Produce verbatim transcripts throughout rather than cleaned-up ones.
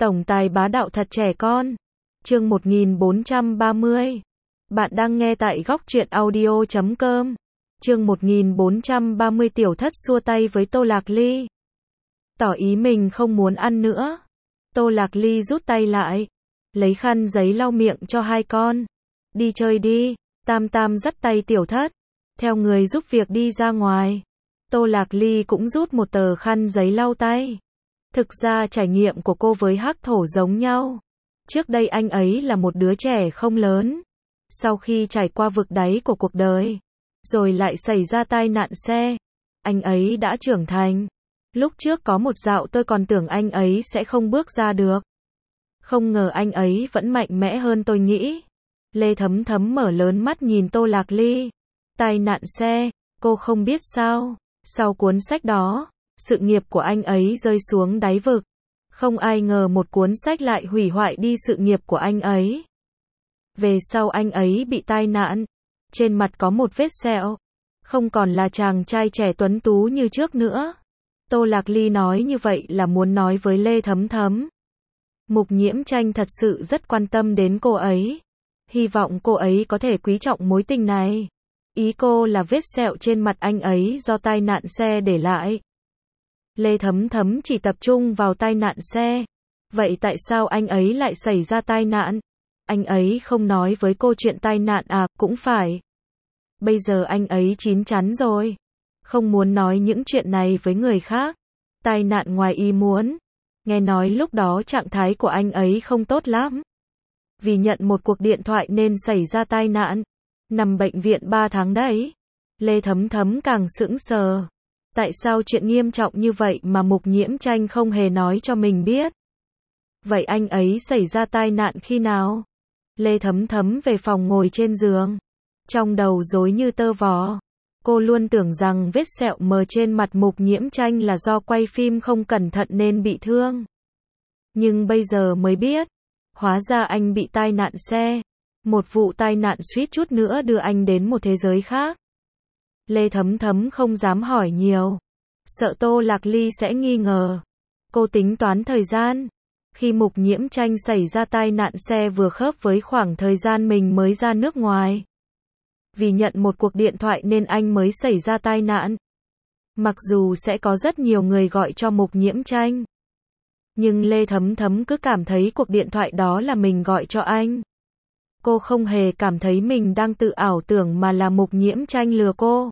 Tổng tài bá đạo thật trẻ con. Chương một nghìn bốn trăm ba mươi. Bạn đang nghe tại góc truyện audio chấm com. Chương một nghìn bốn trăm ba mươi Tiểu Thất xua tay với Tô Lạc Ly. Tỏ ý mình không muốn ăn nữa. Tô Lạc Ly rút tay lại. Lấy khăn giấy lau miệng cho hai con. Đi chơi đi. Tam Tam dắt tay Tiểu Thất. Theo người giúp việc đi ra ngoài. Tô Lạc Ly cũng rút một tờ khăn giấy lau tay. Thực ra trải nghiệm của cô với Hắc Thổ giống nhau. Trước đây anh ấy là một đứa trẻ không lớn. Sau khi trải qua vực đáy của cuộc đời, rồi lại xảy ra tai nạn xe, anh ấy đã trưởng thành. Lúc trước có một dạo tôi còn tưởng anh ấy sẽ không bước ra được. Không ngờ anh ấy vẫn mạnh mẽ hơn tôi nghĩ. Lê Thấm Thấm mở lớn mắt nhìn Tô Lạc Ly. Tai nạn xe, cô không biết sao. Sau cuốn sách đó, sự nghiệp của anh ấy rơi xuống đáy vực. Không ai ngờ một cuốn sách lại hủy hoại đi sự nghiệp của anh ấy. Về sau anh ấy bị tai nạn. Trên mặt có một vết sẹo. Không còn là chàng trai trẻ tuấn tú như trước nữa. Tô Lạc Ly nói như vậy là muốn nói với Lê Thấm Thấm. Mục Nhiễm Tranh thật sự rất quan tâm đến cô ấy. Hy vọng cô ấy có thể quý trọng mối tình này. Ý cô là vết sẹo trên mặt anh ấy do tai nạn xe để lại. Lê Thấm Thấm chỉ tập trung vào tai nạn xe. Vậy tại sao anh ấy lại xảy ra tai nạn? Anh ấy không nói với cô chuyện tai nạn à, cũng phải. Bây giờ anh ấy chín chắn rồi. Không muốn nói những chuyện này với người khác. Tai nạn ngoài ý muốn. Nghe nói lúc đó trạng thái của anh ấy không tốt lắm. Vì nhận một cuộc điện thoại nên xảy ra tai nạn. Nằm bệnh viện ba tháng đấy. Lê Thấm Thấm càng sững sờ. Tại sao chuyện nghiêm trọng như vậy mà Mục Nhiễm Tranh không hề nói cho mình biết? Vậy anh ấy xảy ra tai nạn khi nào? Lê Thấm Thấm về phòng ngồi trên giường. Trong đầu rối như tơ vò. Cô luôn tưởng rằng vết sẹo mờ trên mặt Mục Nhiễm Tranh là do quay phim không cẩn thận nên bị thương. Nhưng bây giờ mới biết. Hóa ra anh bị tai nạn xe. Một vụ tai nạn suýt chút nữa đưa anh đến một thế giới khác. Lê Thấm Thấm không dám hỏi nhiều. Sợ Tô Lạc Ly sẽ nghi ngờ. Cô tính toán thời gian. Khi Mục Nhiễm Tranh xảy ra tai nạn xe vừa khớp với khoảng thời gian mình mới ra nước ngoài. Vì nhận một cuộc điện thoại nên anh mới xảy ra tai nạn. Mặc dù sẽ có rất nhiều người gọi cho Mục Nhiễm Tranh. Nhưng Lê Thấm Thấm cứ cảm thấy cuộc điện thoại đó là mình gọi cho anh. Cô không hề cảm thấy mình đang tự ảo tưởng mà là Mục Nhiễm Tranh lừa cô.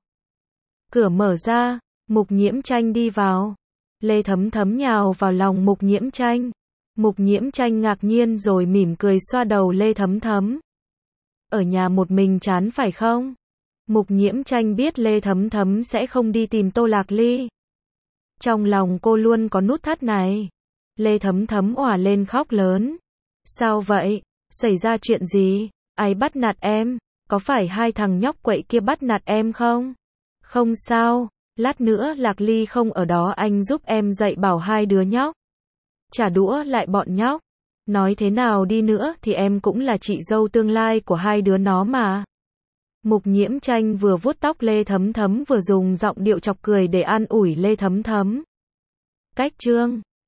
Cửa mở ra, Mục Nhiễm Tranh đi vào. Lê Thấm Thấm nhào vào lòng Mục Nhiễm Tranh. Mục Nhiễm Tranh ngạc nhiên rồi mỉm cười xoa đầu Lê Thấm Thấm. Ở nhà một mình chán phải không? Mục Nhiễm Tranh biết Lê Thấm Thấm sẽ không đi tìm Tô Lạc Ly. Trong lòng cô luôn có nút thắt này. Lê Thấm Thấm òa lên khóc lớn. Sao vậy? Xảy ra chuyện gì? Ai bắt nạt em? Có phải hai thằng nhóc quậy kia bắt nạt em không? Không sao, lát nữa Lạc Ly không ở đó anh giúp em dạy bảo hai đứa nhóc. Trả đũa lại bọn nhóc. Nói thế nào đi nữa thì em cũng là chị dâu tương lai của hai đứa nó mà. Mục Nhiễm Tranh vừa vuốt tóc Lê Thấm Thấm vừa dùng giọng điệu chọc cười để an ủi Lê Thấm Thấm. Cách chương